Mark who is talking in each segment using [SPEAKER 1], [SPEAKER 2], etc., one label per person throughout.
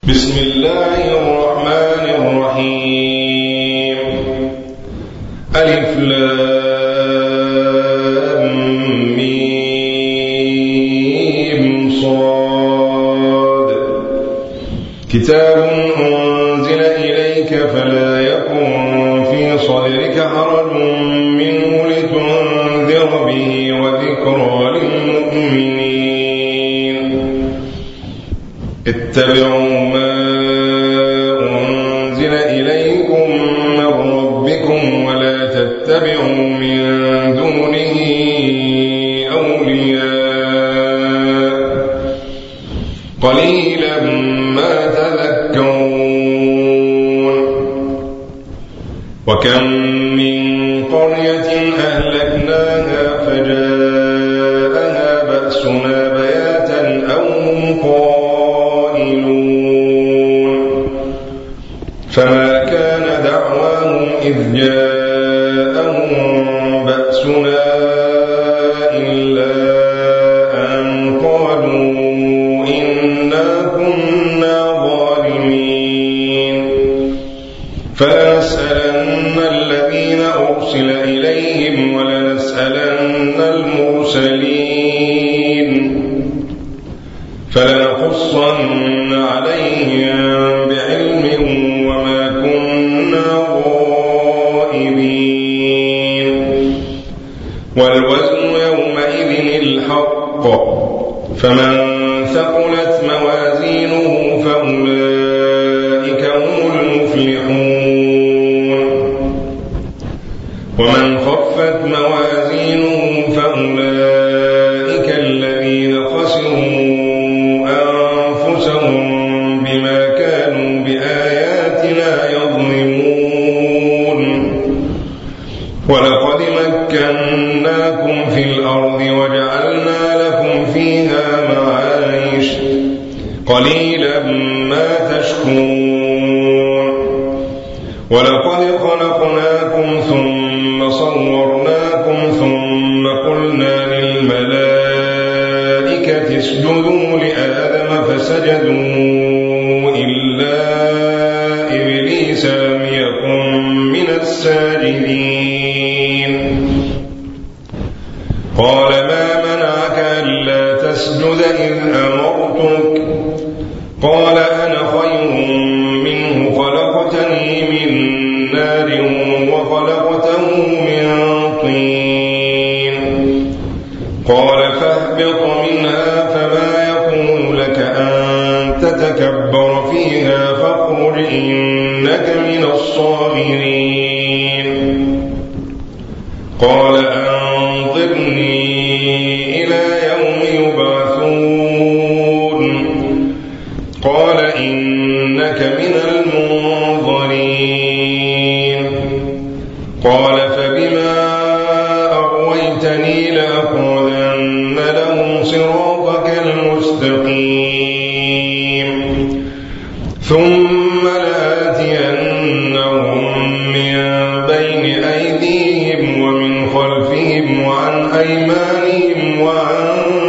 [SPEAKER 1] بسم الله الرحمن الرحيم. ألف لام ميم صاد. كتاب أنزل إليك فلا يكن في صدرك حرج منه لتنذر به وذكرى للمؤمنين. اتبعوا ما أنزل إليكم من ربكم ولا تتبعوا من دونه أولياء قليلا ما تذكرون. وكم من قرية أهلكناها فجاءها بأسنا بياتا أو هم فما كان دعواهم إذ جاءهم بأسنا إلا أن قالوا إنا كنا ظالمين. فلنسألن الذين أرسل إليهم ولنسألن المرسلين فلنقصن عليهم بعلم وما كنا غائبين. والوزن يومئذ الحق فمن ثقلت موازينه فأولئك هم المفلحون. ومن خفت موازينه فأولئك الذين خسروا بما كانوا بآياتنا يظلمون. ولقد مكناكم في الأرض وجعلنا لكم فيها معايش قليلا ما تشكرون. ولقد خلقناكم ثم صورناكم ثم قلنا للملائكة اسجدوا لآدم فسجدوا إلا إبليس لم يكن من الساجدين. قال ما منعك ألا تسجد إذ أمرتك؟ قال أنا خير منه خلقتني من نار وخلقته من طين. قال فاهبط منها فما يكون لك أن تتكبر فيها فاخرج إنك من الصاغرين. قال أنظرني إلى يوم يبعثون. قال إنك من المنظرين. قال فبما أغويتني لأقعدن لهم صراطك المستقيم ثم لآتينهم من بين أيديهم ومن خلفهم وعن أيمانهم وعن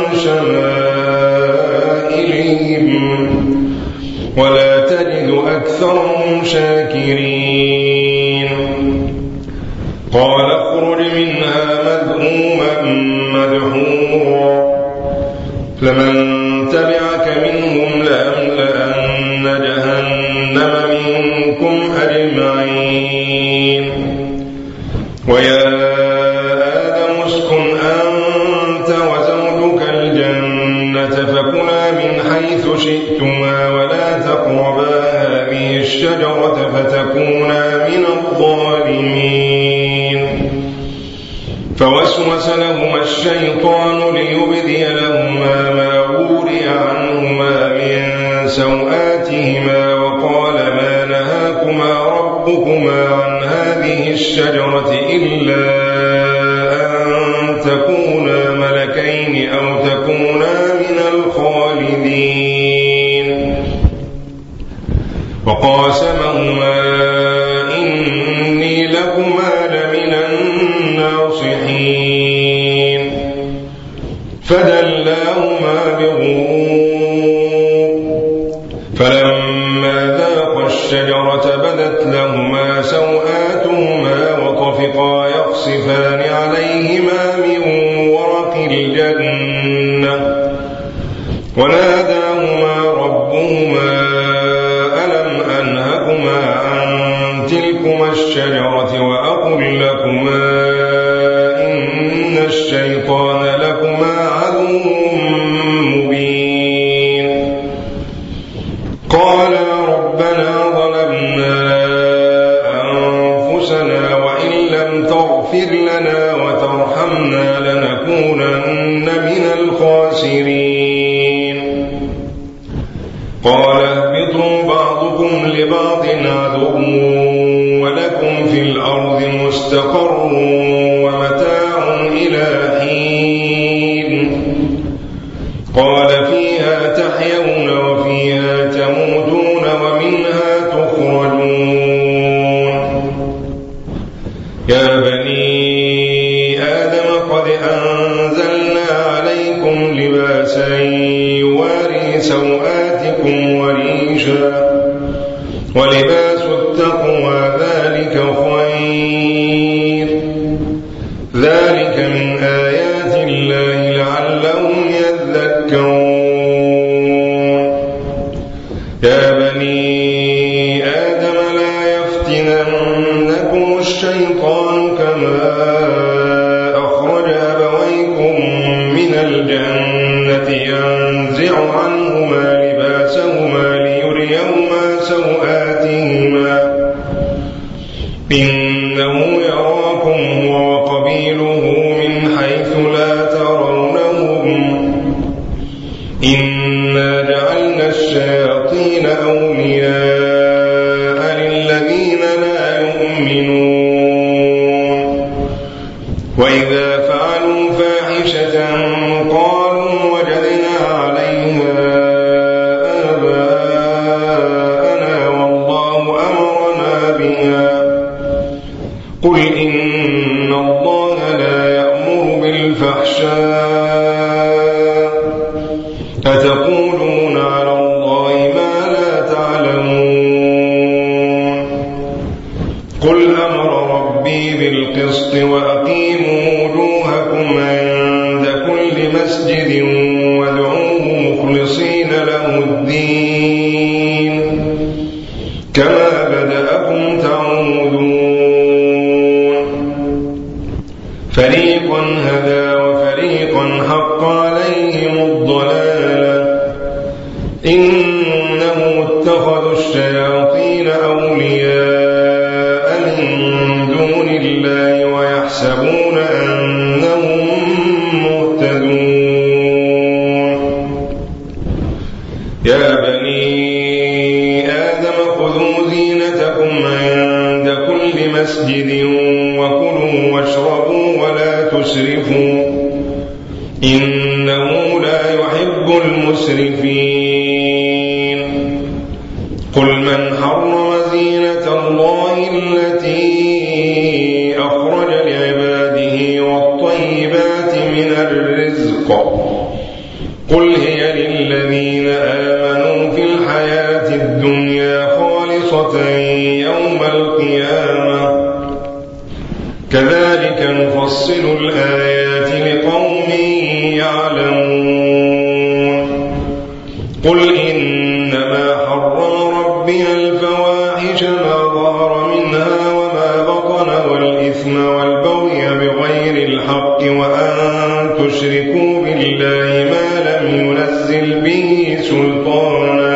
[SPEAKER 1] شمائلهم ولا تجد أكثرهم شاكرين. قال اخرج منها مذءوما مدحورا لمن تبعك منهم لأملأن جهنم منكم أجمعين. ويا آدم اسكن أنت وزوجك الجنة فكلا من حيث شئتما ولا تقربا هذه الشجرة فتكونا من الظالمين. فوسوس لهما الشيطان ليبدي لهما ما وري عنهما من سوآتهما وقال ما نهاكما ربكما عن هذه الشجرة إلا أن تكونا ملكين أو تكونا من الخالدين. وقاسمهما إني لكما لمن الناصحين. فدلاهما بغرور فلما فلما ذاقا الشجرة بدت لهما سوآتهما وطفقا يخصفان عليهما من ورق الجنة وناداهما ربهما ألم أنهكما عن تلكما الشجرة وأقل لكما إن الشيطان لكما عدو مبين قالا ربنا ظلمنا أنفسنا وإن لم تغفر لنا وترحمنا لنكونن من الخاسرين قال اهبطوا بعضكم لبعض عدو ولكم في الأرض مستقر ومتاع إلى حين قال فيها تحيون وفيها تموتون ومنها تخرجون يا بني آدم قد أنزلنا عليكم لباسا يواري سوآتكم وريشا ولباس التقوى ذلك خير ذلك من آيات الله لعلهم يذكرون يا بني آدم لا يفتننكم الشيطان كما أخرج أبويكم من الجنة ينزع عنهما لباسهما ليريهما سوآتهما إنه يراكم هو وقبيله من حيث لا ترونهم إنا جعلنا الشياطين أولياء للذين لا يؤمنون وإذا فعلوا فاحشة قالوا وجدنا عليها آباءنا والله أمرنا بها قل إن الله لا يأمر بالفحشاء أتقولون على الله ما لا تعلمون قل أمر ربي بالقسط وأقيموا وجوهكم عند كل مسجد وادعوه مخلصين له الدين كما بدأكم تعودون فريقا هدى وفريقا حق عليهم الضلالة إنهم اتخذوا الشياطين أولياء من دون الله ويحسبون أنهم مهتدون يا بني آدم خذوا زينتكم عند كل مسجد وكلوا واشربوا ولا تسرفوا إنه لا يحب المسرفين قل من حرم زينة الله التي أخرج لعباده والطيبات من الرزق قل هي للذين آمنوا في الحياة الدنيا خالصة يوم القيامة كذلك نفصل الآيات لقوم يعلمون قل إنما حرم ربي الفواحش ما ظهر منها وما بطن والإثم والبغي بغير الحق وأن تشركوا بالله ما لم ينزل به سلطانا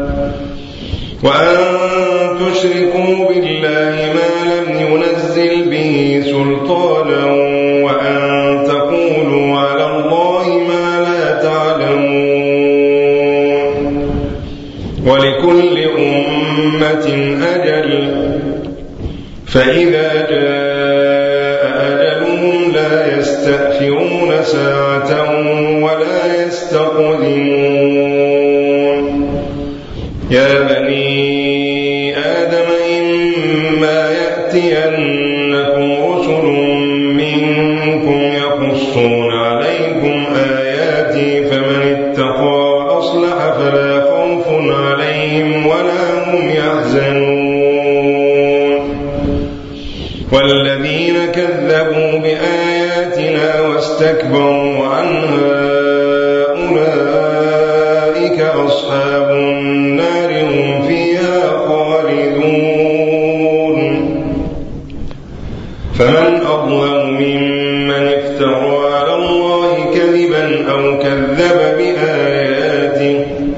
[SPEAKER 1] وأن تقولوا على الله ما لا تعلمون ولكل أمة أجل فإذا جاء أجلهم لا يستأخرون ساعة ولا يستقدمون يا بني آدم إما يأتينكم رسل منكم يقصون عليكم آياتي فمن اتقى وأصلح فلا خوف عليهم ولا هم يحزنون والذين كذبوا بآياتنا واستكبروا عنها أولئك أصحاب النار هم فيها خالدون فمن أظلم ممن افترى على الله كذبا أو كذب بآياته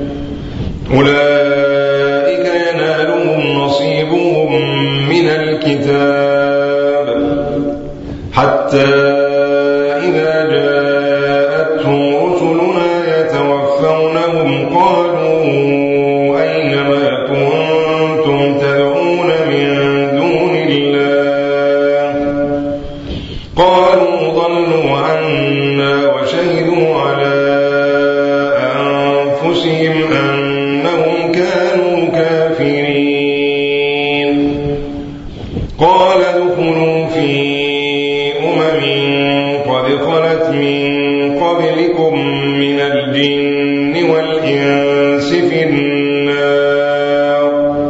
[SPEAKER 1] أولئك ينالهم نصيبهم من الكتاب حتى إذا جاءتهم رسلنا يتوفونهم قالوا أين ما كنتم تدعون من دون الله قالوا ضلوا عنا وشهدوا على أنفسهم أنهم كانوا كافرين قال ادخلوا في قد خلت من قبلكم من الجن والإنس في النار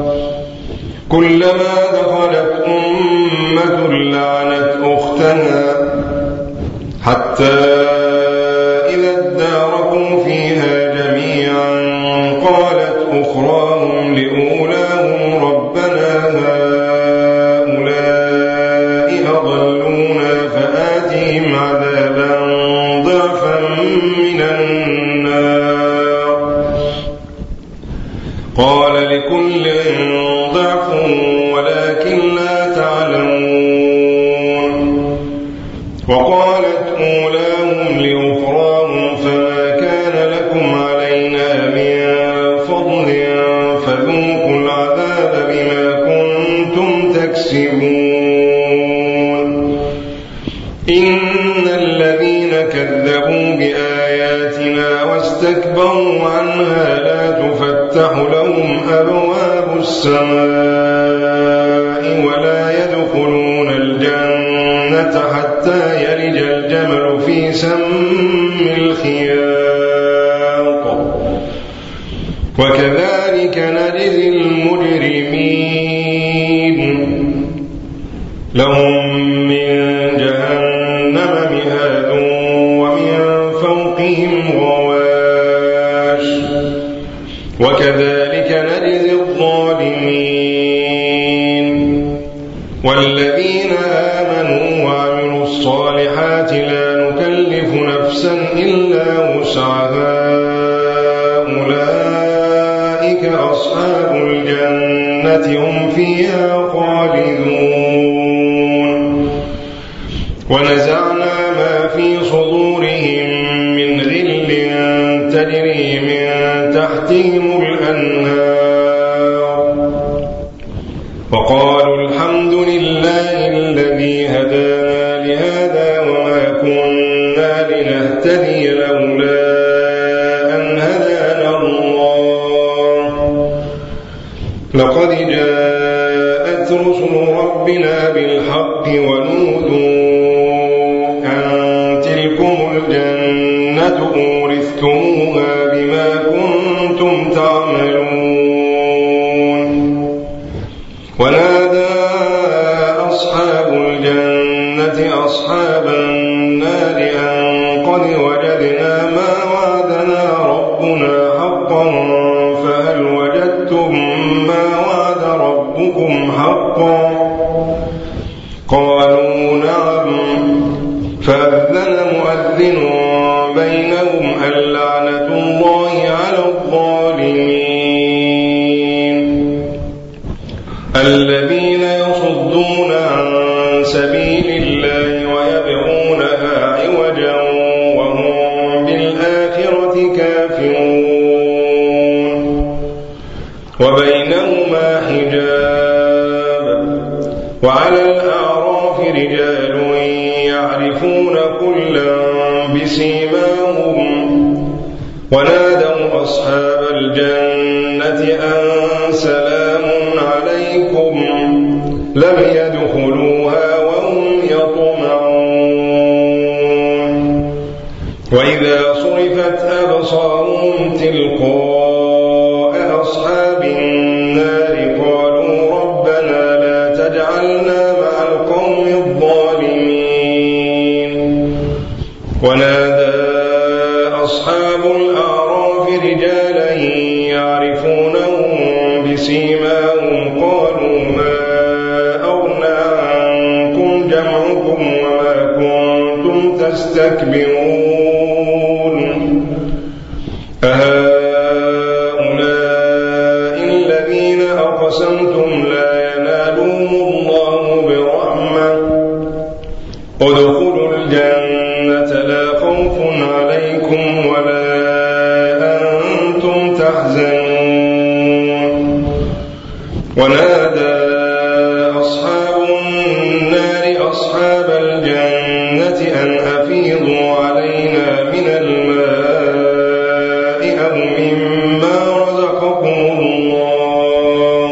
[SPEAKER 1] كلما دخلت أمة لعنت أختها حتى إذا اداركوا فيها جميعا قالت أخراهم لأولاهم ربنا هؤلاء أضلونا فآتهم عذابا ضعفا من النار قال لكل ضعف ولكن لا تعلمون وقالت أولاهم لأخراهم فما كان لكم علينا من فضل فذوقوا العذاب بما كنتم تكسبون إن الذين كذبوا بآياتنا واستكبروا عنها لا تفتح لهم أبواب السماء ولا يدخلون الجنة حتى يلج الجمل في سم الخياط وكذلك نجزي المجرمين لهم من جهنم مهاد ومن فوقهم غواش وكذلك نجزي الظالمين والذين آمنوا وعملوا الصالحات لا نكلف نفسا إلا وسعها أولئك أصحاب الجنة هم فيها خالدون ونزعنا ما في صدورهم من غل تجري من تحتهم الأنهار وقالوا الحمد لله الذي هدانا لهذا وما كنا لنهتدي لولا أن هدانا الله لقد جاءت رسل ربنا بالحق ونودوا أن تلكم الجنة أورثتموها بما كنتم تعملون ونادى أصحاب الجنة أصحاب النار أن قد وجدنا ما وعدنا ربنا حقا فهل وجدتم ما وعد ربكم حقا قالوا نعم فأذن مؤذن بينهم اللعنة الله على الظالمين الذين يصدون عن سبيل الله ويبغونها عوجا وهم بالآخرة كافرون وبينهما حجاب وعلى الأعراف رجال يعرفون كلا بسيماهم ونادوا أصحاب الجنة أن سلام عليكم لم يدخلوها وهم يطمعون وإذا صرفت أبصارهم تلقاء أصحاب النار بسيماهم قالوا ما أغنى عنكم جمعكم وما كنتم تستكبرون أهؤلاء الذين أقسمتم لا ينالهم الله برحمة ادخلوا الجنة لا خوف عليكم ولا أنتم تحزنون ونادى أصحاب النار أصحاب الجنة أن أفيضوا علينا من الماء أو مما رزقكم الله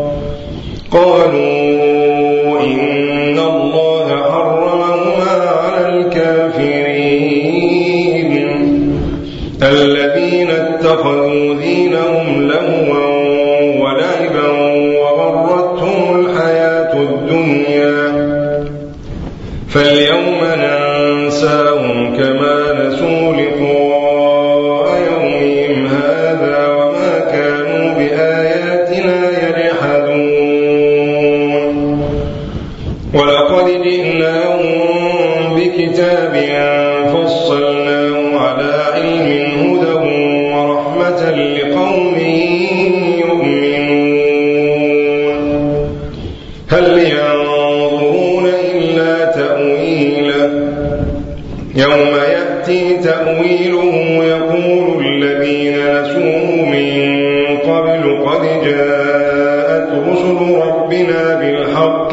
[SPEAKER 1] قالوا إن الله حرمهما على الكافرين الذين اتخذوا دينهم لهوا ولعبا وغرتهم الحياة الدنيا فاليوم ننساهم كما نسوا لقاء يومهم هذا وما كانوا بآياتنا يجحدون ولقد جئناهم بكتاب فصلناه على علم هدى ورحمة لقوم يؤمنون هل ينظرون إلا تأويله يوم يأتي تأويله يقول الذين نسوه من قبل قد جاءت رسل ربنا بالحق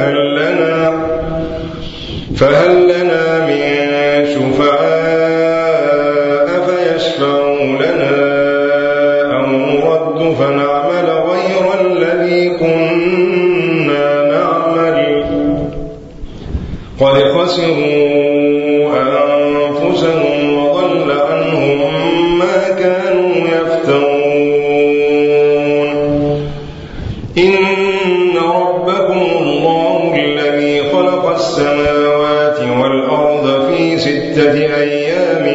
[SPEAKER 1] فهل لنا من شفعاء فيشفعوا لنا أو نرد فنعمل غير الذي كنا نعمل قد خسروا أنفسهم وضل عنهم ما كانوا يفترون إن ربكم الله الذي خلق السماوات والأرض في 6 أيام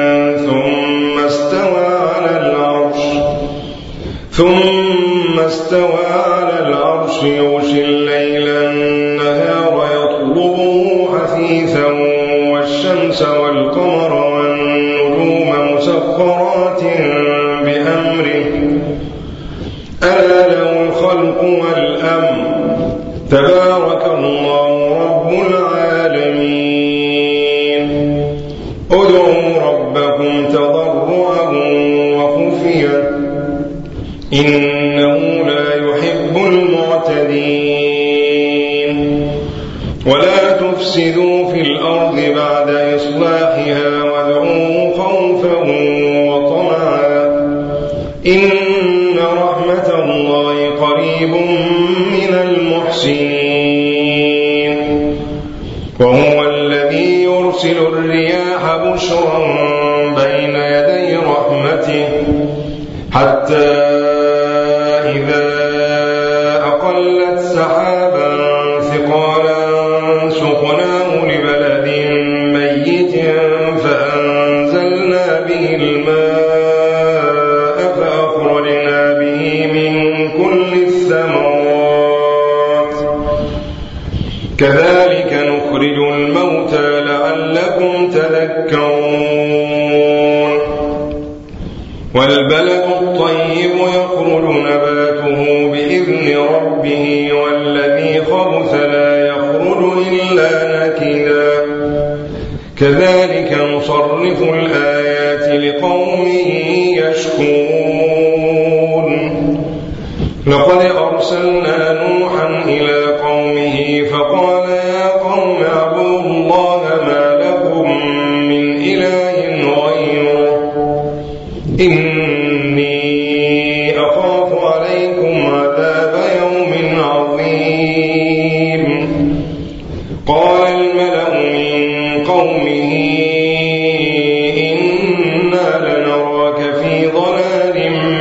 [SPEAKER 1] ثم استوى على العرش يغشي الليل النهار يطلبه حثيثا والشمس والقمر والنجوم مسخرات بأمره ألا له الخلق والأمر تبارك الله رب العالمين ادعوا ربكم تضرعا وخفيا إنه لا يحب المعتدين ولا تفسدوا في الأرض بعد إصلاحها وادعوه خوفا وطمعا إن رحمة الله قريب من المحسنين وهو الذي يرسل الرياح بشرا بين يدي رحمته حتى إذا أقلت سحابا ثقالا سقناه لبلد ميت فأنزلنا به الماء فأخرجنا به من كل الثمرات كذلك نخرج الموتى لعلكم تذكرون والبلد الطيب يخرج نباته بإذن ربه والذي خبث لا يخرج إلا نكدا كذلك نصرف الآيات لقوم يشكرون لقد أرسلنا نوحا إلى قومه فقال يا قوم اعبدوا الله ما لكم من إله غيره إني أخاف عليكم عذاب يوم عظيم قال الملأ من قومه إنا لنراك في ضلال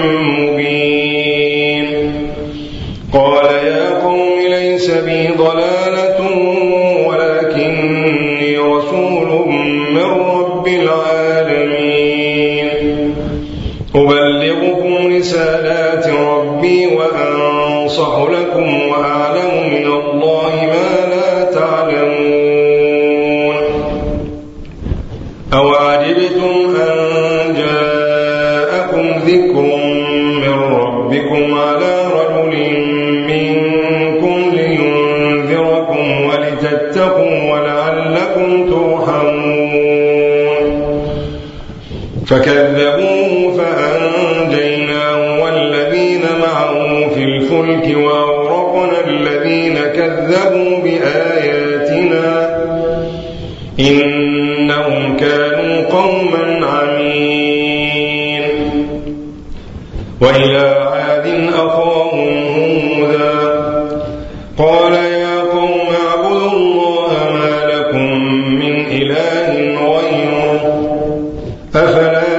[SPEAKER 1] مبين قال يا قوم ليس بي ضلالة ولكني رسول من رب العالمين أبلغكم رسالات ربي وأنصر أنصح لكم وأعلم من الله ما لا تعلمون. أوعجبتم أن جاءكم ذكر من ربكم على رجل منكم لينذركم ولتتقوا ولعلكم ترحمون. فكذبوه فأنجيناه والذين معه في الفلك وأغرقنا الذين كذبوا بآياتنا إنهم كانوا قوما عمين. وإلى عاد أخاهم هودا قال يا قوم اعبدوا الله ما لكم من إله غيره أفلا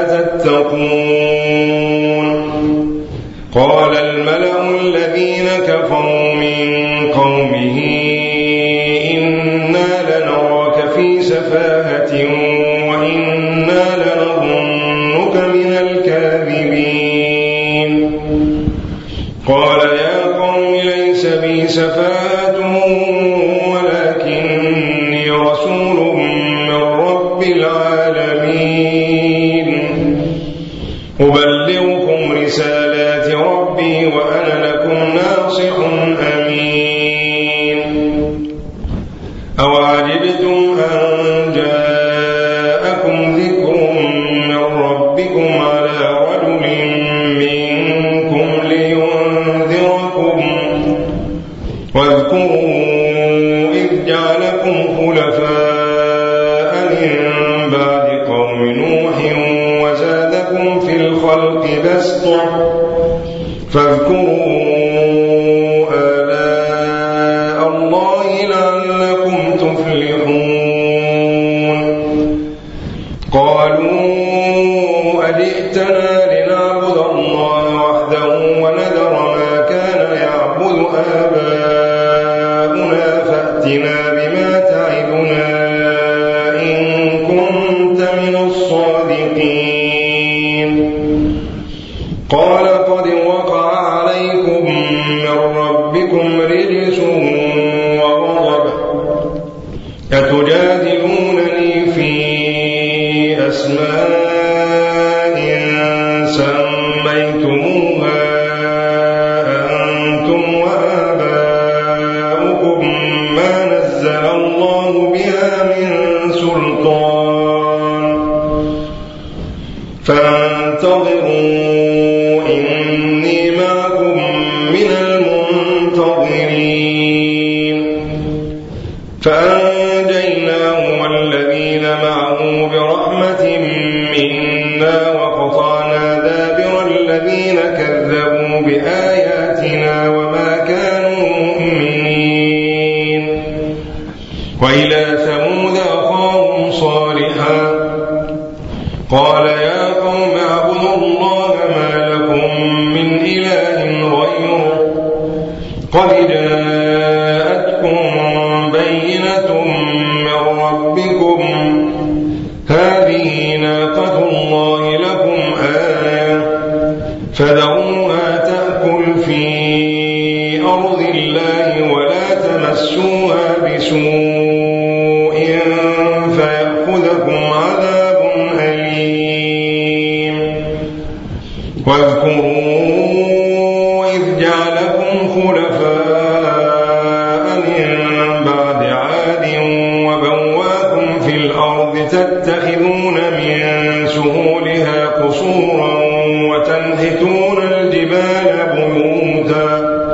[SPEAKER 1] تتقون. قال الملأ الذين كفروا من قومه إنا لنراك في سفاهة وإنا لنظنك من الكاذبين. قال يا قوم ليس بي سفاهة ولكني رسول من رب العالمين أبلغكم رسالات ربي وأنا لكم ناصح أمين. أوعجبتم أن جاءكم ذكر من ربكم على رجل منكم لينذركم واذكروا إذ جعلكم خلفاء من بعد قوم نوح وزادكم في الخلق بسطة فاذكروا آلاء الله لعلكم تفلحون. قالوا أجئتنا لنعبد الله وحده ونذر ما كان يعبد آباؤنا فأتنا بما تعدنا إن كنت من الصادقين. قال قد وقع عليكم من ربكم رجس وغضب أتجادلونني في أسماء سميتموها أنتم وآباؤكم ما نزل الله بها من سلطان فانتظروا إني معكم من المنتظرين. فأنجيناه والذين معه برحمة منا وقطعنا دابر الذين كذبوا بآياتنا وما كانوا مؤمنين. وإلى ثمود أخاهم صالحا قال يا قوم اعبدوا الله ما لكم من إله غيره قد جاءتكم بينة من ربكم هذه ناقة الله لكم آية فذروها تأكل في أرض الله ولا تمسوها بسوء فيأخذكم عذاب أليم. واذكروا إذ جعلكم خلفاء من بعد عاد وبواكم في الأرض تتخذون من سهولها قصورا وتنحتون الجبال بيوتا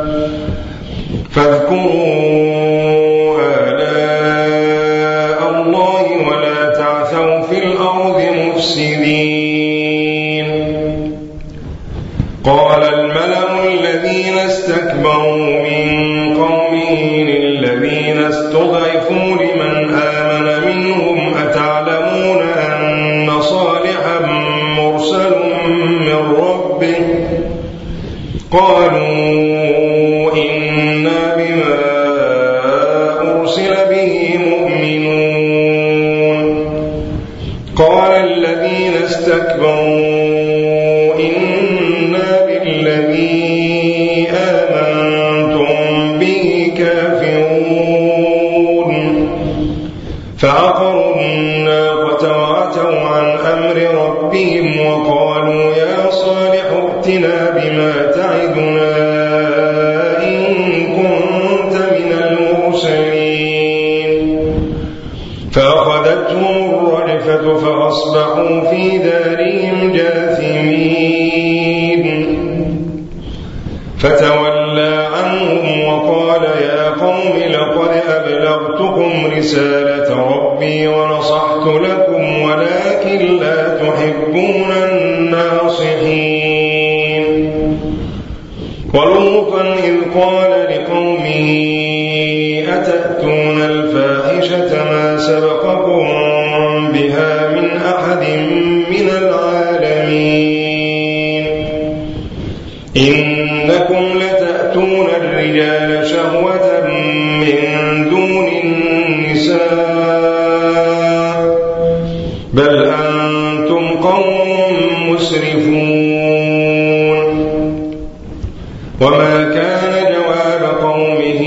[SPEAKER 1] فاذكروا آلاء الله ولا تعثوا في الأرض مفسدين. قال الملأ الذين استكبروا من قومه للذين استضعفوا لمن آمن منهم أتعلمون أن صالحا مرسل من ربه قالوا إنا بما أرسل به مؤمنون. قال الذين استكبروا إنا بالذي آمنتم قوم لقد أبلغتكم رسالة ربي ونصحت لكم ولكن لا تحبون الناصحين. ولوطا إذ قال لقومه أتأتون الفاحشة ما سبقكم بها من أحد من العالمين إنكم لتأتون الرجال شهوة من دون النساء بل أنتم قوم مسرفون. وما كان جواب قومه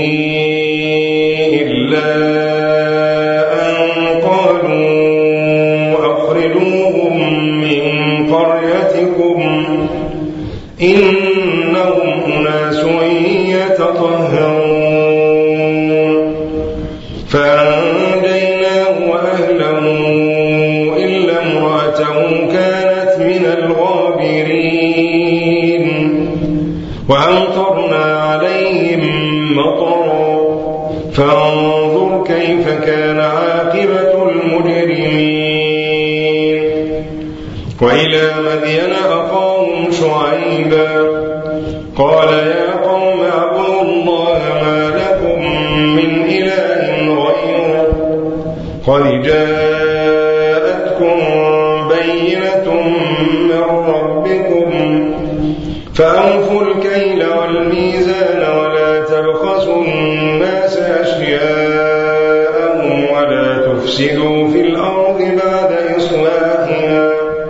[SPEAKER 1] إلا أن قالوا أخرجوهم من قريتكم إنهم أناس يتطهرون. فأنجيناه وأهله إلا امرأته كانت من الغابرين وأمطرنا عليهم مطرا فانظر كيف كان عاقبة المجرمين. وإلى مدين أخاهم شعيبا قال يا قوم اعبدوا الله ما لكم من إله غيره قد جاءتكم بينة من ربكم فأوفوا الكيل والميزان ولا تبخسوا الناس أشياءهم ولا تفسدوا في الأرض بعد إصلاحها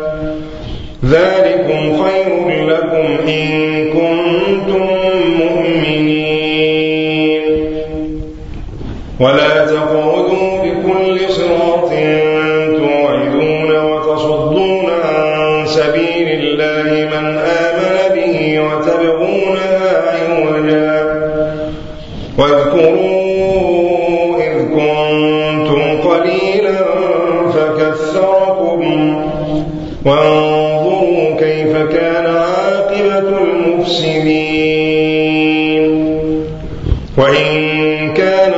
[SPEAKER 1] ذلكم خير لكم إن كنتم مؤمنين. ولا تقعدوا بكل صراط توعدون وتصدون عن سبيل الله من آمن به وتبغونها عوجا واذكروا إذ كنتم قليلا فكثركم وانظروا كيف كان عاقبة المفسدين. وإن كان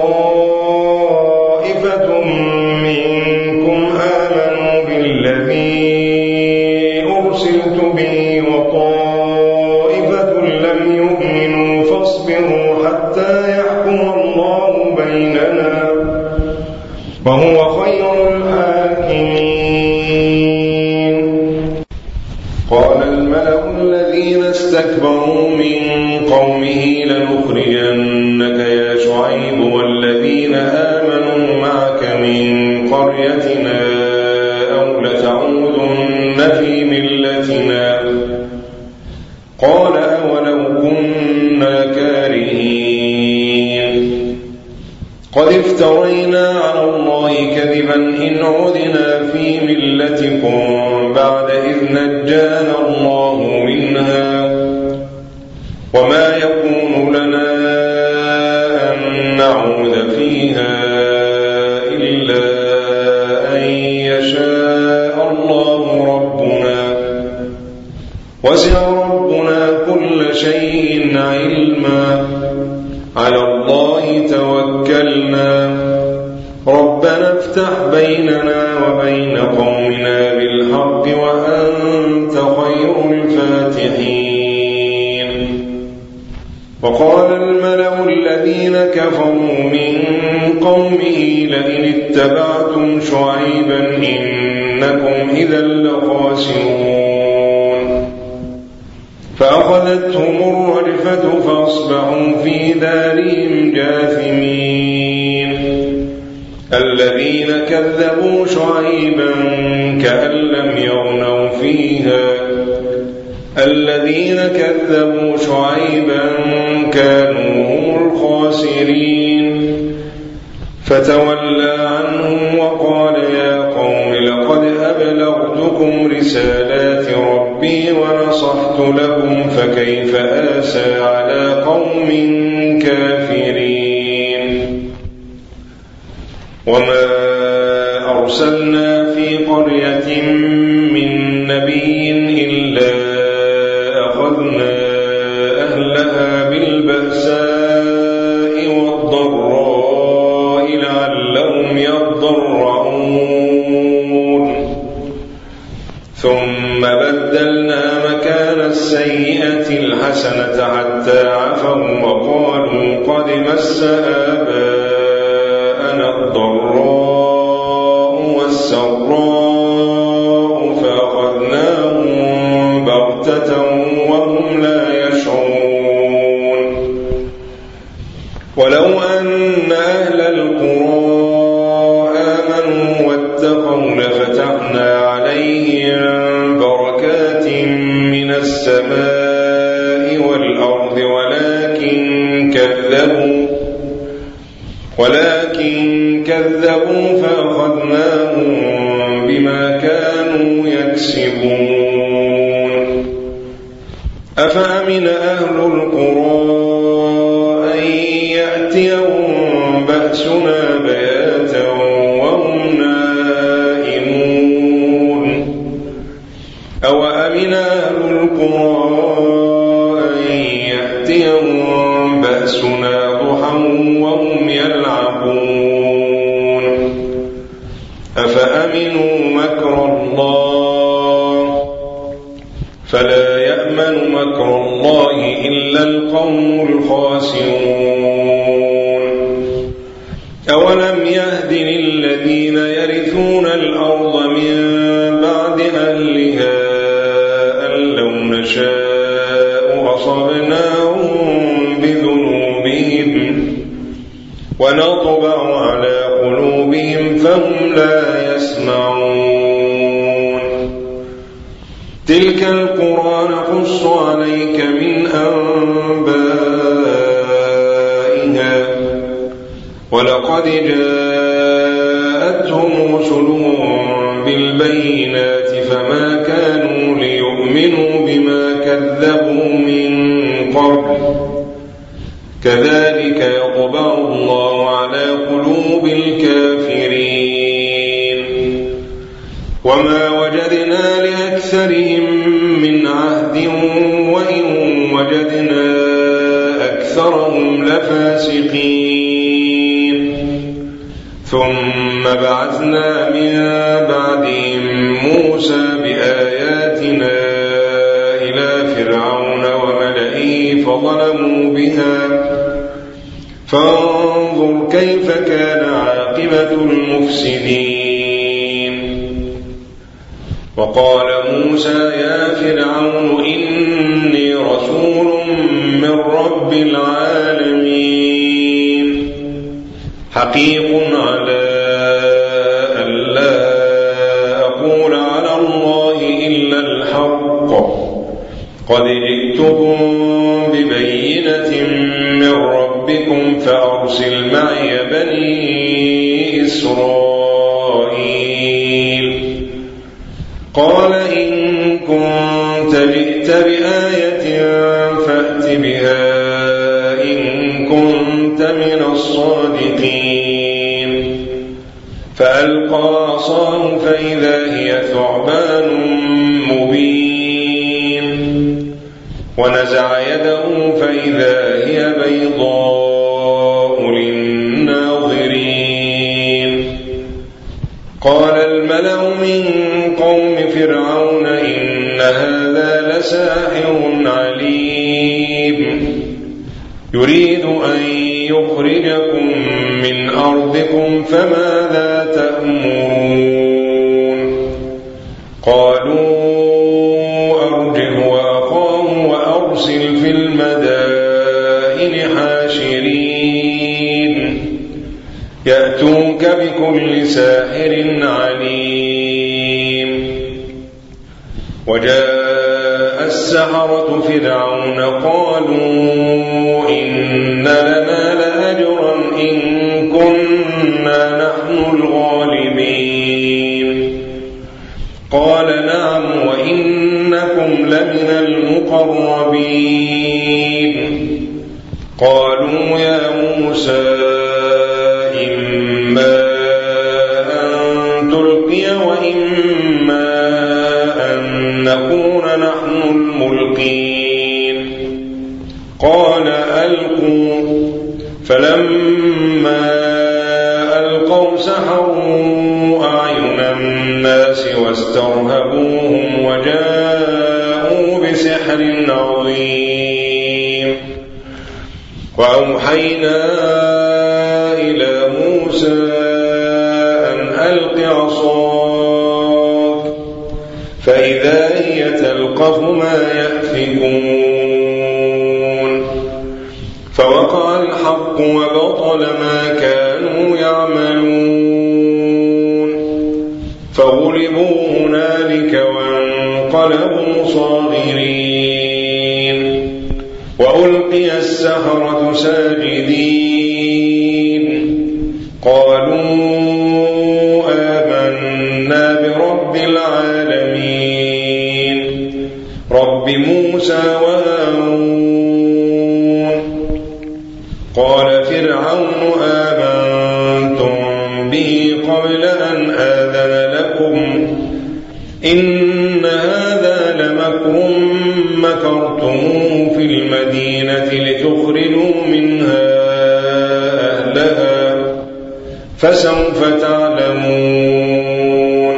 [SPEAKER 1] طائفة منكم آمنوا بالذي أرسلت به وطائفة لم يؤمنوا فاصبروا حتى يحكم الله بيننا وهو خير الحاكمين. قال الملأ الذين استكبروا من قومه لنخرجنك يا شعيب والذين آمنوا معك من قريتنا أو لتعودن في ملتنا قال أولو كنا كارهين قد افترينا على الله كذبا إن عدنا في ملتكم بعد إذ نجانا الله منها وما يكون لنا أن نعود فيها إلا أن يشاء الله ربنا وسع ربنا كل شيء علما على الله توكلنا ربنا افتح بيننا وبين قومنا بالحق وأنت خير الفاتحين. وقال الملأ الذين كفروا من قومه لئن اتبعتم شعيبا إنكم إذا لخاسرون. فأخذتهم الرجفة فأصبحوا في دارهم جاثمين. الذين كذبوا شعيبا كأن لم يغنوا فيها الذين كذبوا شعيبا كانوا هم الخاسرين. فتولى عنهم وقال يا قوم لقد أبلغتكم رسالات ربي ونصحت لكم فكيف آسى على قوم كافرين. وما أرسلنا في قرية من نبي إلا أخذنا أهلها بالبأساء والضراء وقالوا قد مس آباءنا الضراء والسراء فأخذناهم بغتة وهم لا يشعرون ولو أن أهل القرى آمنوا واتقوا لفتحنا عليهم بركات من السماء والأرض ولكن كذبوا فأخذناهم بما كانوا يكسبون أفأمن أهل القرى أن يأتيهم بأسنا بياتا وهم نائمون أوأمن أهل القرى أن يأتيهم بأسنا ضحى وهم يلعبون أفأمنوا مكر الله فلا يأمن مكر الله إلا القوم الخاسرون أولم يهد للذين يرثون الأرض من بعد أهلها أن لو نشاء أصبناهم بذنوبهم ونطبع على قلوبهم فهم لا يسمعون تلك القرى نقص عليك من أنبائها ولقد جاءتهم رسلهم بالبينات فما كانوا ليؤمنوا بما كذبوا من قبل كذلك يطبع الله على قلوب الكافرين وما وجدنا لأكثرهم من عهد وإن وجدنا أكثرهم لفاسقين ثم بعثنا من بعدهم موسى بآياتنا إلى فرعون وملئه فظلموا بها فانظر كيف كان عاقبة المفسدين وقال موسى يا فرعون إني رسول من رب العالمين حقيق على ألا أقول على الله إلا الحق قد جئتكم ببينة من ربكم فأرسل معي بني إسرائيل قال إن كنت جئت بآية فأت بها إن كنت من الصادقين فألقى عصاه فإذا هي ثعبان مبين ونزع يده فإذا هي بيضاء للناظرين قال الملأ من قوم فرعون إن هذا لساحر عليم يريد أن يخرجكم من أرضكم فماذا تأمرون قالوا أرجه وأخاه وأرسل في المدائن حاشرين يأتوك بكل ساحر عليم وجاء السحرة فرعون قالوا إن لنا لأجرا إن كنا نحن الغالبين قال نعم وإنكم لمن المقربين قالوا يا موسى إما أن تلقي وإما أن نكون نحن الملقين قال ألقوا فلما ألقوا سحروا أعين الناس واسترهبوهم وجاءوا بسحر عظيم وأوحينا إلى موسى أن ألق عصاك فإذا هي تلقف ما يأفكون فوقع الحق وبطل ما كانوا يعملون فغلبوا هنالك وانقلبوا صاغرين وألقي السحرة ساجدين قالوا آمنا برب العالمين رب موسى وهارون قال فرعون آمنتم به قبل أن آذن لكم إن هذا لمكر مكرتموه في المدينة لتخرجوا منها أهلها فسوف تعلمون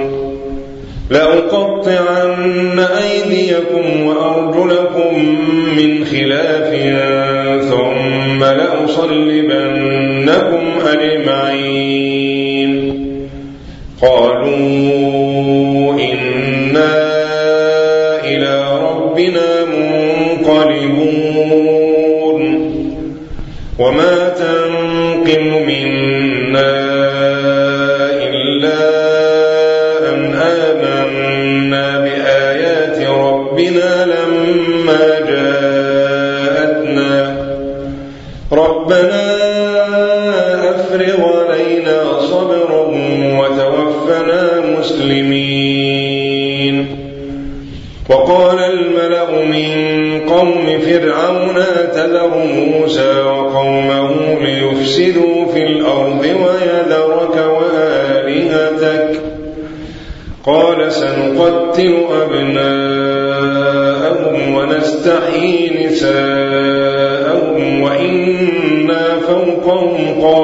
[SPEAKER 1] لأقطعن أيديكم وأرجلكم من خلاف ثم لأصلبنكم أجمعين قالوا إنا إلى ربنا منقلبون وما تنقم منا إلا أن آمنا بآيات ربنا لما جاءتنا ربنا أفرغ علينا صبرا وتوفنا مسلمين وقال الملأ من قوم فرعون تذر موسى وقومه ليفسدوا في الأرض ويذرك وآلهتك قال سنقتل أبناءهم ونستحيي نساءهم وإنا فوقهم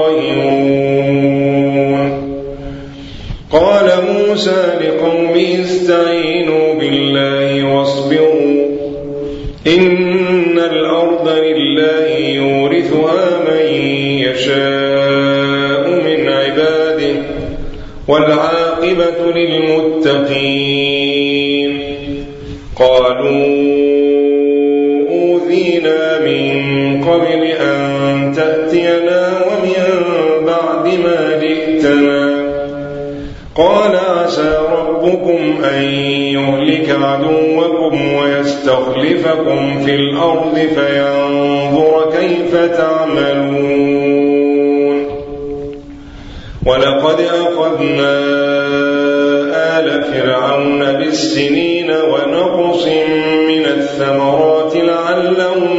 [SPEAKER 1] قاهرون قال موسى لقومه استعينوا بالله واصبروا إن الأرض لله يورثها من يشاء من عباده والعاقبة للمتقين قالوا أوذينا من قبل أن تأتينا ومن بعد ما جئتنا قال عسى ربكم أن يهلك عدوكم ويستخلفكم في الأرض فينظر كيف تعملون ولقد أخذنا آل فرعون بالسنين ونقص من الثمرات لعلهم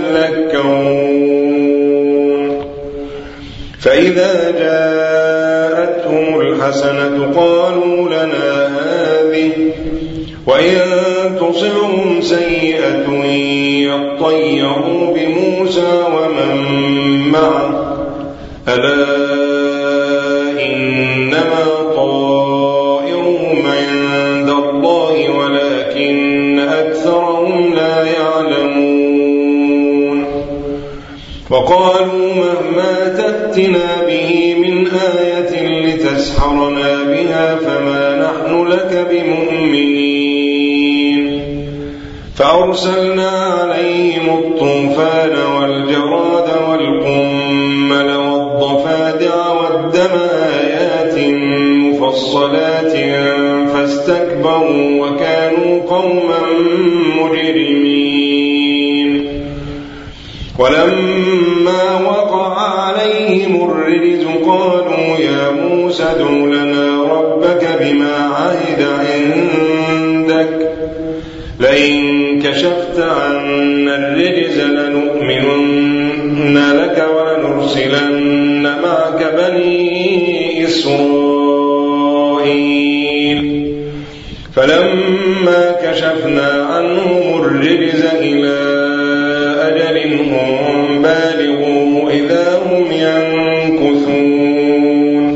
[SPEAKER 1] يذكرون فإذا جاءتهم الحسنة قالوا لنا هذه وإن تصبهم سيئة يطيروا بموسى ومن معه ألا إنما طائرهم عند الله ولكن أكثرهم لا يعلمون وقالوا مهما تأتنا به من آية لتسحرنا بها فما نحن لك بمؤمنين فأرسلنا عليهم الطوفان والجراد والقمل والضفادع والدم آيات مفصلات فاستكبروا وكانوا قوما مجرمين ولما وقع عليهم الرجز قالوا يا موسى ادع لنا ربك بما عهد عندك لئن كشفت عنا الرجز لنؤمنن لك ولنرسلن معك بني إسرائيل فلما كشفنا عنهم الرجز إلى أجل هم بالغوه إذا هم ينكثون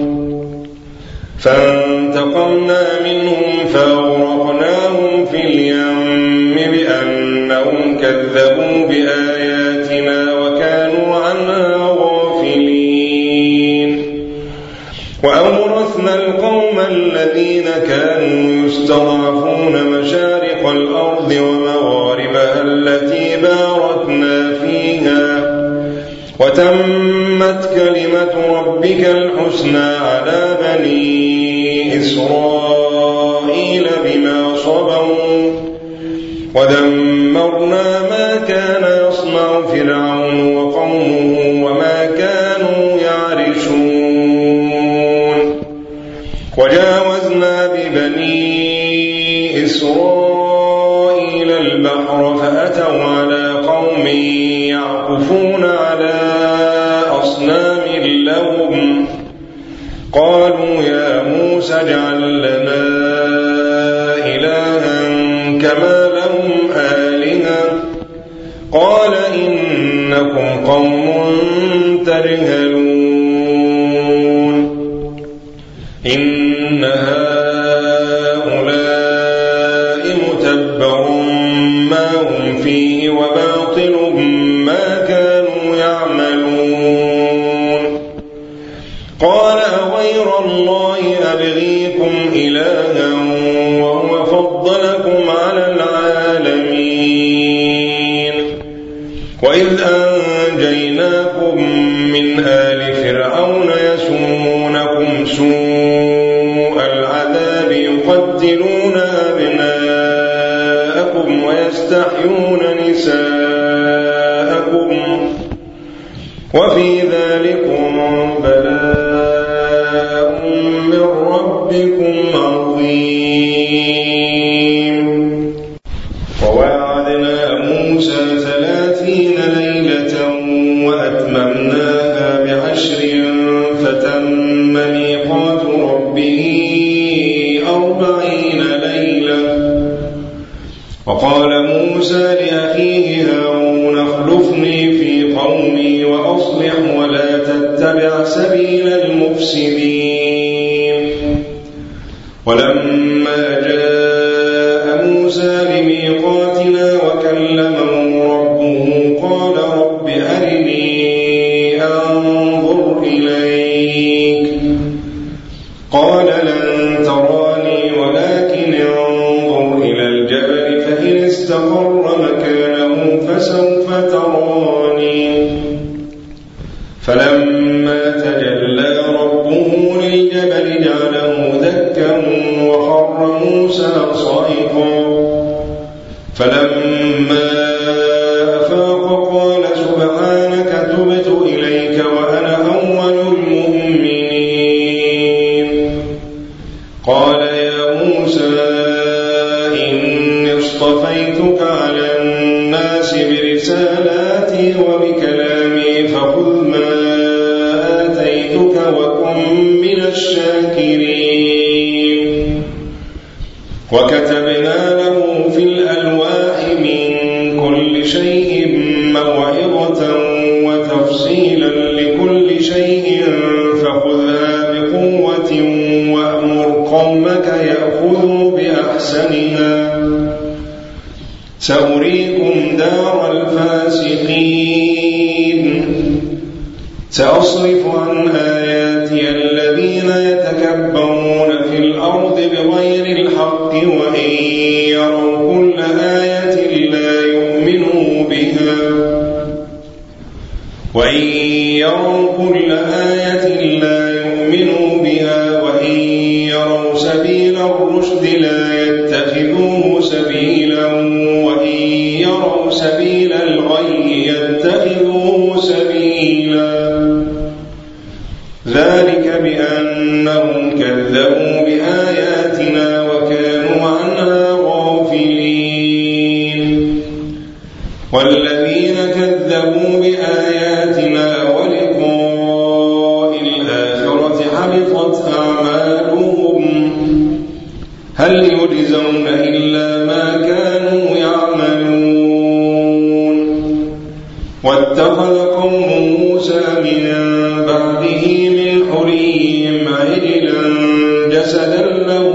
[SPEAKER 1] فانتقمنا منهم فأغرقناهم في اليم بأنهم كذبوا بآياتنا وكانوا وأورثنا القوم الذين كانوا يستضعفون مشارق الأرض ومغاربها التي باركنا فيها وتمت كلمة ربك الحسنى على بني إسرائيل بما صبروا ودمرنا ما كان يصنع فرعون وقومه وما كانوا يعرشون وجاوزنا ببني إسرائيل البحر فأتوا على قوم يعكفون على أصنام لهم قالوا يا موسى اجعل لنا إلها كما لهم آلهة قال إنكم قوم تجهلون إن هؤلاء متبر ما هم فيه وباطل ما كانوا يعملون قال أغير الله أبغيكم إلها وهو فضلكم على العالمين وإذ أنجيناكم من آل فرعون يسومونكم سوء العذاب يقتلون أبناءكم ويستحيون نساءكم وفي ذلكم بلاء من ربكم عظيم ووعدنا موسى 30 ليلة وأتممناها ب10 فتم ميقات ربه 40 ليلة وقال موسى لأخيه هارون اخلفني في قومي وأصلح ولا تتبع سبيل المفسدين ولما جاء موسى لميقاتنا وكلمه ربه قال رب أرني أنظر إليك قال لن تراني ولكن انظر إلى الجبل فإن استقر مكانه فسوف تراني فلما تجلى ربه للجبل جعله دكا وخر موسى صعقا فلما أفاق قال سبحانك تبت إليك وأنا أول المؤمنين قال يا موسى إني اصطفيتك على الناس برسالاتي وبكلامي فخذ ما آتيتك وكن من الشاكرين وكتبنا له في الألواح من كل شيء موعظة وتفصيلا لكل شيء فخذها بقوة وأمر قومك يأخذوا بأحسنها سأريكم دار الفاسقين سأصرف عن آياتي الذين يتكبرون في الأرض بغير الحق وإن يروا كل آية لا يؤمنوا بها وإن يروا سبيل الرشد لا يتخذوه سبيلا وإن يروا سبيل الغي يتخذوه سبيلا ذلك بأنهم كذبوا بآياتنا وكانوا عنها غافلين والذين كذبوا بآياتنا ولقاء الآخرة حبطت أعمالهم هل يجزون إلا ما كانوا يعملون واتخذ قوم موسى من بعده من حليهم عجلا جسدا له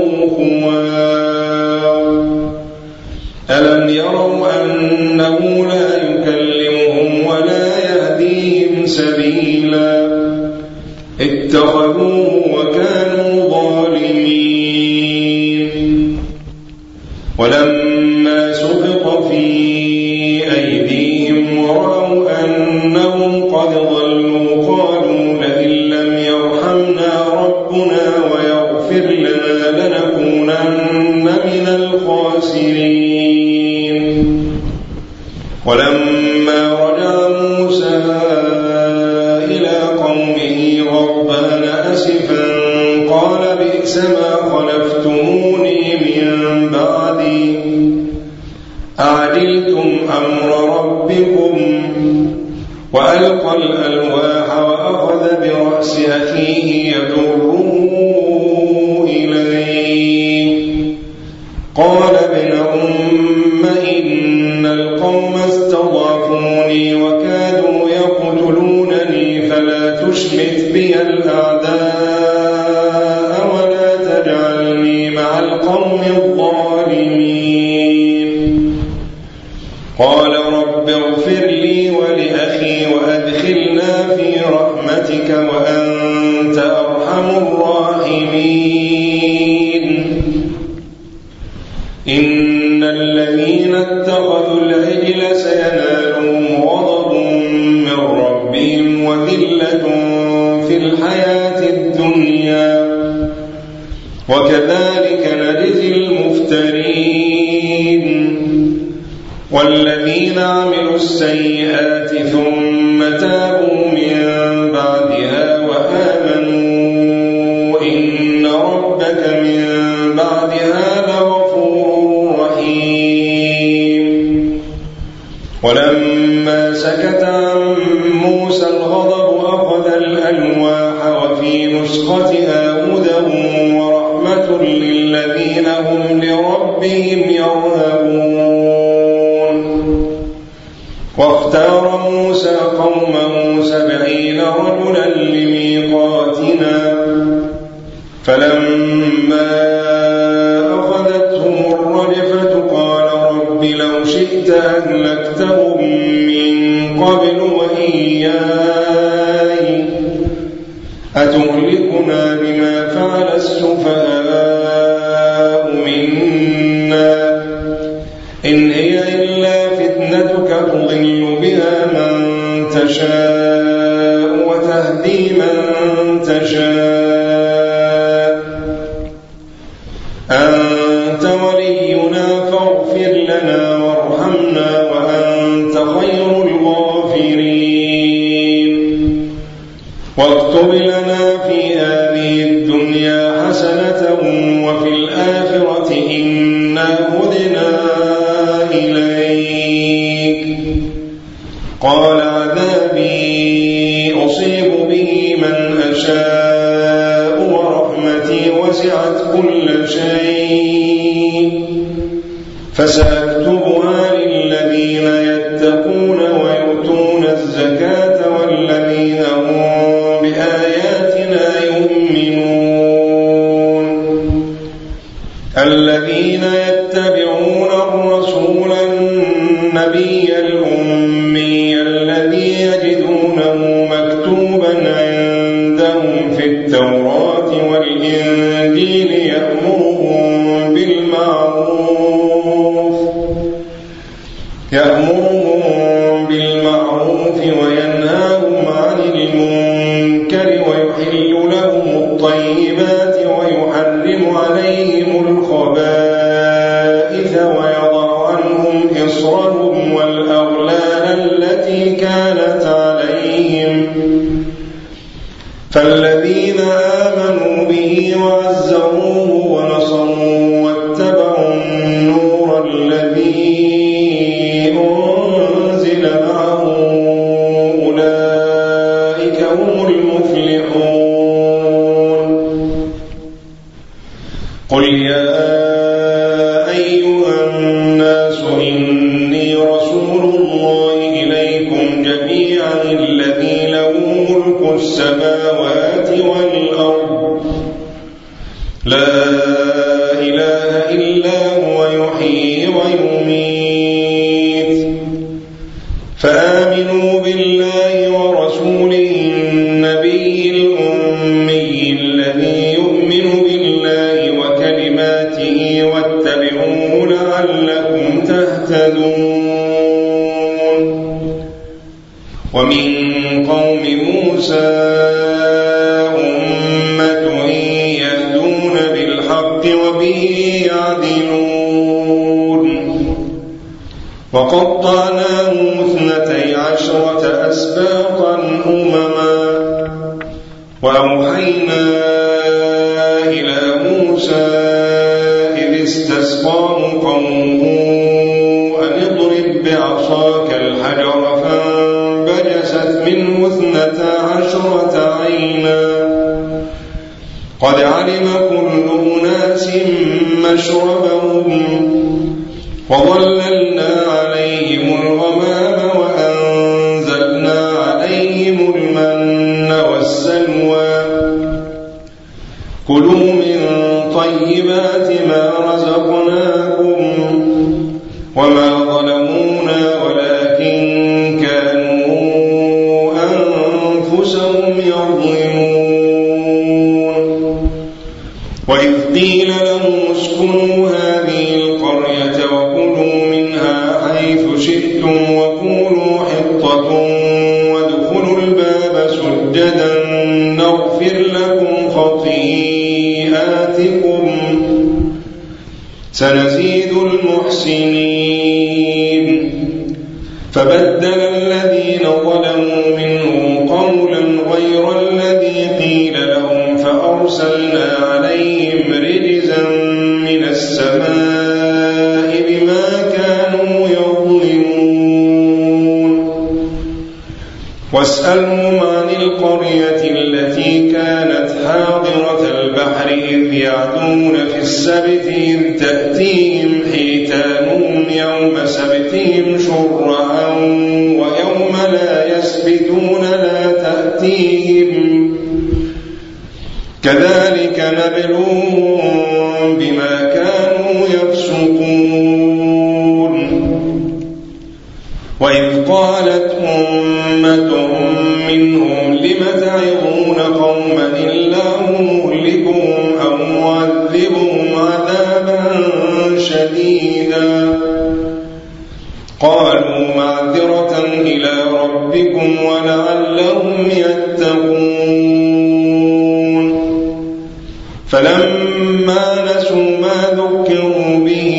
[SPEAKER 1] خوار ألم يروا أنه لا يكلمهم ولا يهديهم سبيلا اتخذوه وكانوا ظالمين. ولما سقط في أيديهم ورأوا أنهم قد ضلوا قالوا لئن لم يرحمنا ربنا ويغفر لنا لنكونن من الخاسرين. ولما رجع موسى إلى قومه غضبان أسفا قال بئس ما خلفتموني من بعدي أعجلتم أمر ربكم. وألقى الألواح وأخذ برأس أخيه يجره إليه قال ابن أم إن القوم استضعفوني وكادوا يقتلونني فلا تشمت بي الأعداء ولا تجعلني مع القوم الظالمين. قال رب اغفر لي ولأخي وأدخلنا في رحمتك وأنت أرحم الراحمين. إن الذين اتخذوا العجل سينالهم غضب من ربهم وذلة في الحياة الدنيا وكذلك نجزي المفترين. والذين عملوا السيئات ثم تابوا من بعدها وآمنوا إن ربك من بعدها لغفور رحيم. ولما سكت عن موسى الغضب أخذ الألواح وفي نسختها هدى ورحمة للذين هم لربهم يرهبون. واختار موسى قومه 70 رجلا لميقاتنا فلما أخذتهم الرجفة قال رب لو شئت أهلكتهم من قبل وإياي أتهلكنا بما فعل السفهاء منا إن هي إلا فتنتك تضل بها من تشاء وتهدي من تشاء أنت ولينا فاغفر لنا وارحمنا وأنت خير الغافرين. واكتب لنا في هذه الدنيا حسنة وفي الآخرة إنا هدنا إليك. قال عذابي أصيب به من أشاء ورحمتي وسعت كل شيء فسأكتبها للذين يتقون ويؤتون الزكاة والذين هم بآياتنا يؤمنون. الذين يتبعون الرسول النبي الأمي الذي يجدونه مكتوبا عندهم في التوراة والإنجيل يأمرهم بالمعروف وينهاهم عن المنكر ويحل لهم الطيبات ويحرم عليهم الخبائث ويضع عنهم إصرهم والأغلال التي كانت عليهم. فالذين آمنوا به وعزروه ونصروه واتبعوا النور الذي أنزل معه أولئك هم المفلحون. قل يا أيها الناس إني رسول الله إليكم جميعا الذي له ملك السماوات والأرض لا إله إلا هو يحيي ويميت. فآمنوا بالله ورسوله النبي الأمي ومن قوم موسى أمة يهدون بالحق وبه يعدلون وقطعناهم 12 أسباطا أمما وأوحينا إلى موسى إذ استسقاه قومه أن اضرب بعصاك الحجر فانبجست منه 12 عينا قد علم كل أناس مشربهم وظللنا عليهم الغمام وأنزلنا عليهم المن والسلوى كلوا من طيبات ما رزقناكم وما ظلمونا ولكن كانوا أنفسهم يظلمون وإذ قيل لهم اسكنوا هذه القرية وكلوا منها حيث شئتم وقولوا حطة وادخلوا الباب سجدا نغفر لكم خطيئاتكم سنزيد المحسنين فبدل الذين ظلموا منهم قولا غير الذي قيل لهم فأرسلنا عليهم رجزا من السماء بما كانوا يظلمون واسألهم عن القرية التي كانت حاضرة البحر إذ يعدون في السبت إذ تأتيهم حيتانهم يوم سبتهم شرعا ويوم لا يسبتون لا تأتيهم كذلك نبلوهم بما كانوا يفسقون وإذ قالت أمة منهم لم تعظون قوما الله مهلكهم أو معذبهم عذابا شديدا قالوا معذرة إلى ربكم ولعلهم يتقون فلما نسوا ما ذكروا به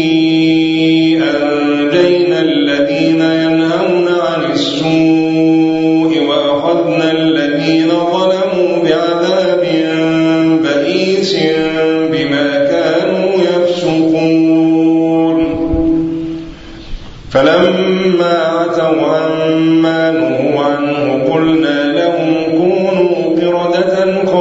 [SPEAKER 1] أنجينا الذين ينهون عن السوء وأخذنا الذين ظلموا بعذاب بئيس بما كانوا يفسقون فلما عتوا عما نهوا عنه قلنا لهم كونوا قردة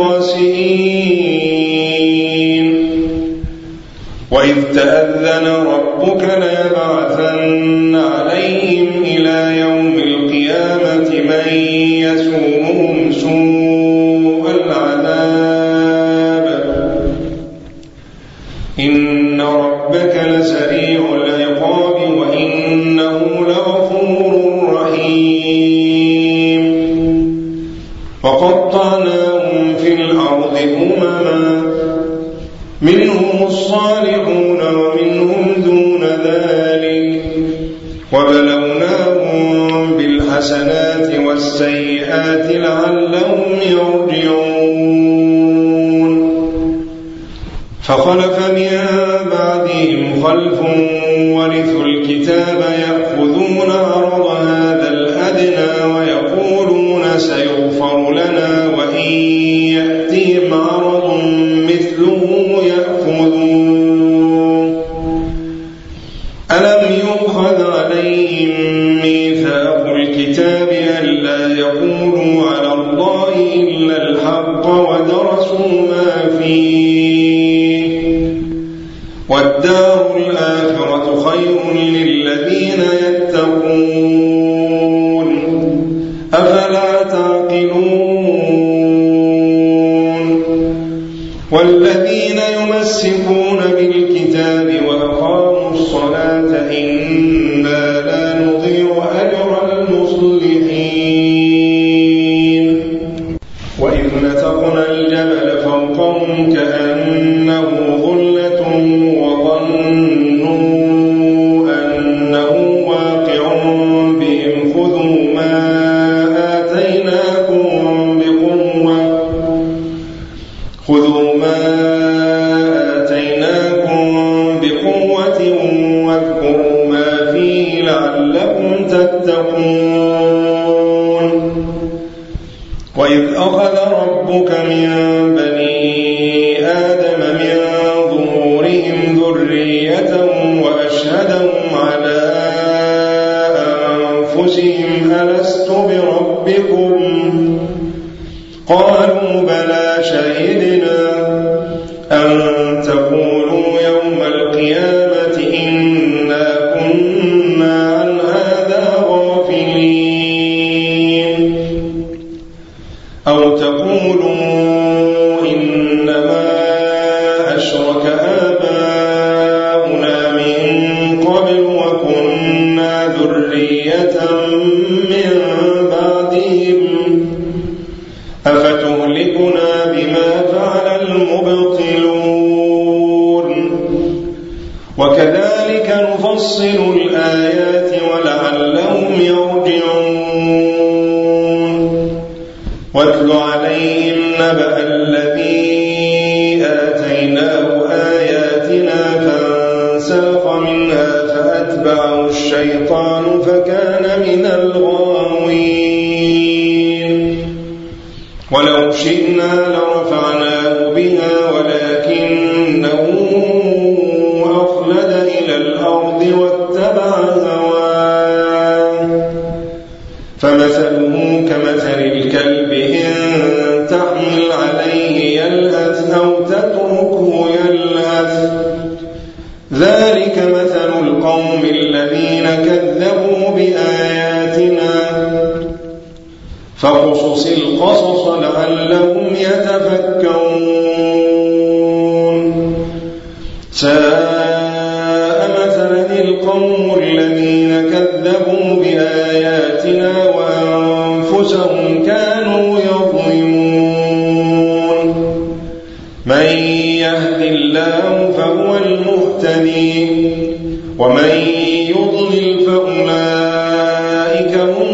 [SPEAKER 1] خاسئين وإذ تأذن ربك ليبعثن عليهم إلى يوم القيامة من يسومهم سوء العذاب إن ربك لسريع العقاب وإنه لغفور رحيم وقطعناهم في الأرض أمما منهم الصالحون ومنهم دون ذلك وبلوناهم بالحسنات والسيئات لعلهم يرجعون فخلف من بعدهم خلف ورثوا الكتاب يأخذون عرض هذا الأدنى ويقولون سيغفر لنا وإن يأتهم عرض مثله يأخذون ألم يؤخذ عليهم ميثاق الكتاب ألا يقولوا على الله إلا الحق ودرسوا ما فيه والدار الآخرة خير للذين يتقون أفلا تعقلون والذين يمسكون بالكتاب وأقاموا الصلاة إنا لا نضيع أجر المصلحين وإذ نتقنا الجبل فوقهم كأنه ظلة وظنوا أنه واقع بهم خذوا ما خذوا ما آتيناكم بقوة واذكروا ما فيه لعلكم تتقون. وإذ أخذ ربك من بني آدم من ظهورهم ذريتهم وأشهدهم على أنفسهم ألست بربكم قالوا بلى شهدنا أن تقولوا يوم القيامة إنا كنا عن هذا غافلين أو تقولوا إنما أشرك آباؤنا من قبل وكنا ذرية من بعدهم أفتهلكنا بما فعل المبطلون وكذلك نفصل الآيات ولعلهم يرجعون. واتل عليهم نبأ الذي آتيناه آياتنا فانسلخ منها فأتبعه الشيطان فكان من الغاوين. ولو شئنا لرفعناه بها ولكنه أخلد إلى الأرض واتبع هواه فمثله كمثل الكلب إن تحمل عليه يلهث أو تتركه يلهث ذلك مثل القوم الذين كذبوا بآياتنا فاقصص القصص لعلهم يتفكرون. ساء مثلا القوم الذين كذبوا بآياتنا وأنفسهم كانوا يظلمون. من يهد الله فهو المهتدي ومن يضلل فأولئك هم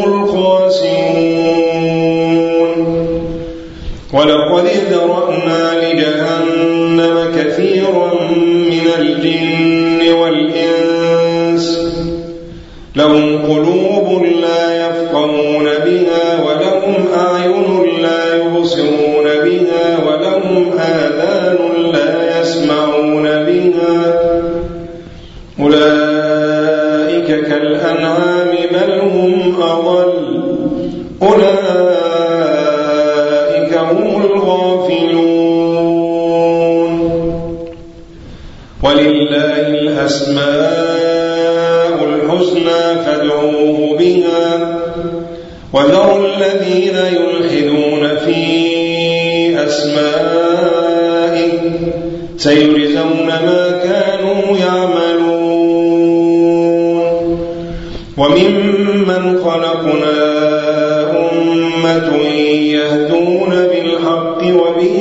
[SPEAKER 1] الخاسرون. ولقد ذرأنا لجهنم كثيرا من الجن والإنس لهم قلوب لا يفقهون بها ولهم أعين لا يبصرون بها ولهم آذان لا يسمعون بها أولئك كالأنعام بل هم أضل أولئك هم الغافلون. ولله الأسماء الحسنى فادعوه بها وذروا الذين يلحدون في أسمائه سيجزون ما كانوا يعملون. وممن خلقنا أمة يهدون بالحق وبه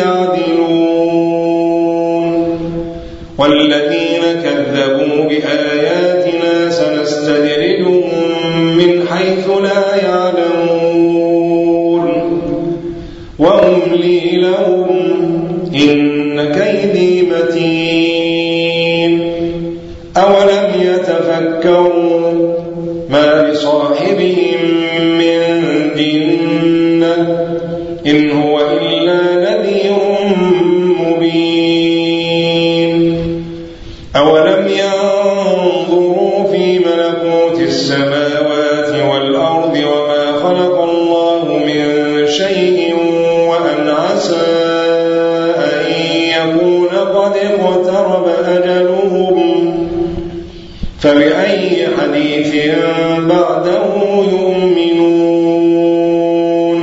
[SPEAKER 1] يعدلون. والذين كذبوا بآياتنا سنستدرجهم من حيث لا يعلمون وأملي لهم إن كيدي متين. أولم يتفكروا ما بصاحبهم من جنة إن هو إلا نذير مبين. أولم ينظروا في ملكوت السماوات والأرض وما خلق الله من شيء وأن عسى أن يكون قد اقترب أجلهم فبأي حديث بعده يؤمنون.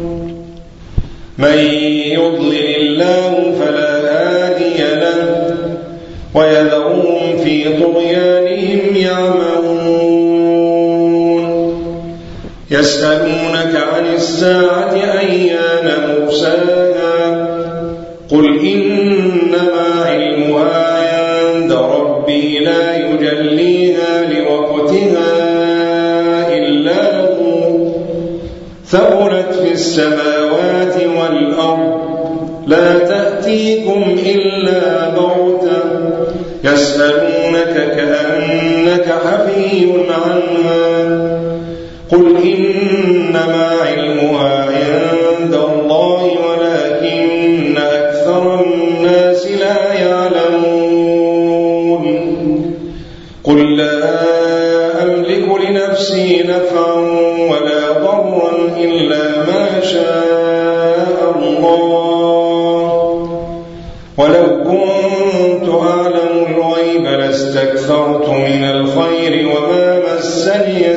[SPEAKER 1] من يضلل الله فلا هادي له ويذرهم في طغيانهم يعمهون. يسألونك عن الساعة أيان مرساها قل إنما علمها عند ربي لا يجليها لوقتها إلا هو ثقلت في السماوات والأرض لا تأتيكم إلا بغتة يسألونك كأنك حفي عنها قل إنما علمها عند الله ولكن أكثر الناس لا يعلمون قل لا أملك لنفسي نفعا ولا ضرا إلا ما شاء الله ولو كنت أعلم الغيب لاستكثرت من الخير وما مسني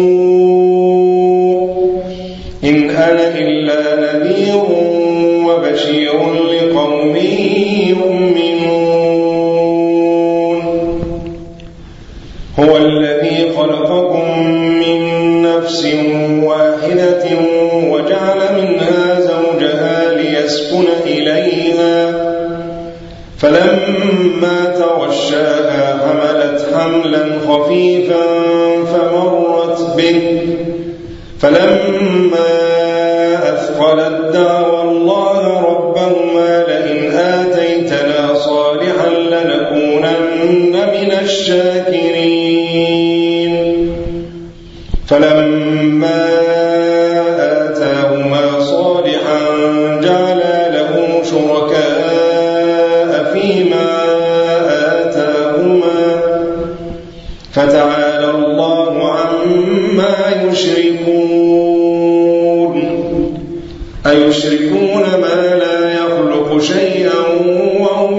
[SPEAKER 1] السوء إن أنا إلا نذير وبشير لقوم يؤمنون هو الذي خلقكم من نفس واحدة وجعل منها زوجها ليسكن إليها فلما تغشاها حملت حملا خفيفا فمرت به فلما أثقلت دعوا الله ربهما لئن آتيتنا صالحا لنكونن من الشاكرين فلما آتاهما صالحا جعلا له شركاء فيما آتاهما فتعالى الله عما يشركون أيشركون ما لا يخلق شيئا وهم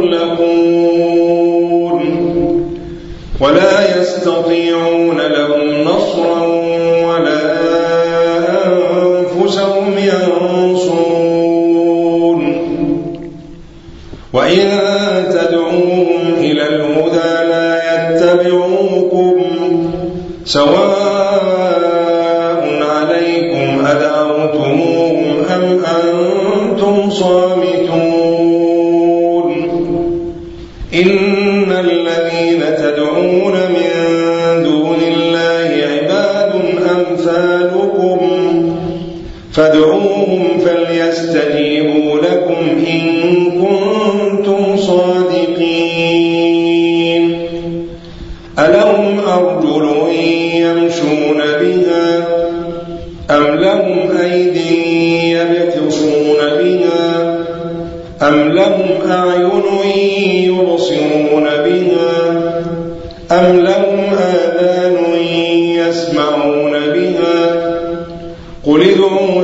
[SPEAKER 1] يخلقون ولا يستطيعون لهم نصرا ولا أنفسهم ينصرون وإن تدعوهم إلى الهدى لا يتبعوكم سواء عليكم أدعوتموهم أم أنتم صامتون إن الذين تدعون من دون الله عباد أمثالكم فادعوهم فليستجيبوا لكم إن كنتم صادقين ألهم أرجل يمشون بها أم لهم أيدي يبطشون بها أم لهم أعين يبصرون بها أم لهم آذان يسمعون بها قل ادعوا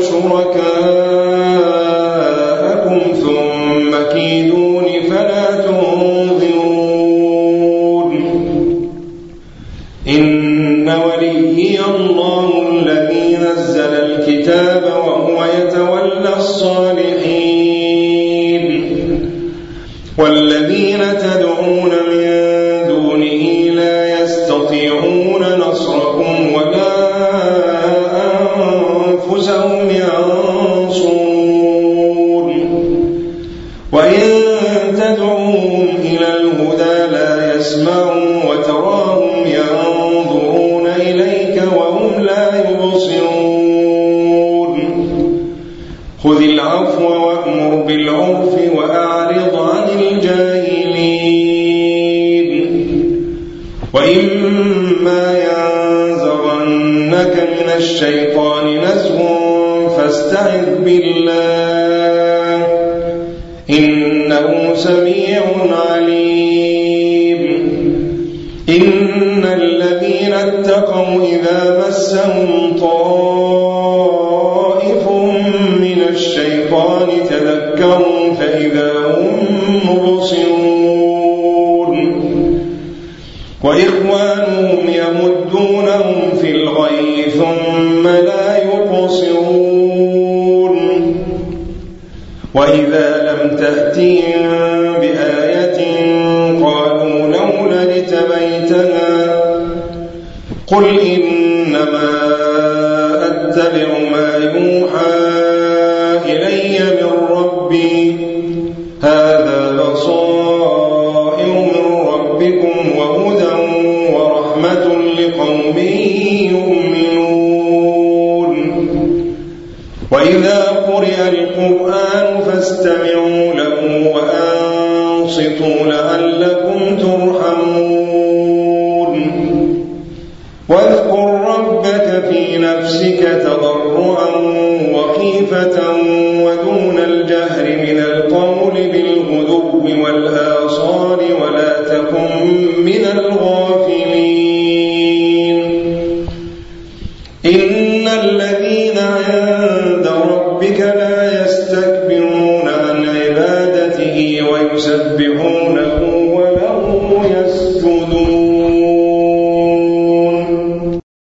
[SPEAKER 1] شركاءكم ثم كيدون فلا تنظرون إن وليي الله الذي نزل الكتاب وهو يتولى الصالحين والذين تدعون من دونه لا يستطيعون نصركم ولا أنفسهم ينصرون وإن تدعوهم إلى الهدى لا يسمعوا وتراهم ينظرون إليك وهم لا يبصرون خذ العفو وأمر بالعرف وأعرض عن الجاهلين وإما ينزغنك من الشيطان نزغ فاستعذ بالله إنه سميع عليم إن الذين اتقوا إذا مسهم طائف من الشيطان تذكروا فإذا هم مبصرون وإخوانهم يمدونهم في الغي ثم لا يقصرون وإذا لم تأتهم بآية قالوا لولا اجتبيتها قل إنما أتبع ما يوحى إلي من ربي هذا بصائر من ربكم وهدى ورحمة لقوم يؤمنون وإذا قرئ القرآن فاستمعوا له وأنصتوا لعلكم ترحمون واذكر ربك في نفسك تضرعا وخيفة ودون الجهر من القول بالغدو والآصال ولا تكن من الغافلين إن الذين عند ربك لا يستكبرون عن عبادته ويسبحونه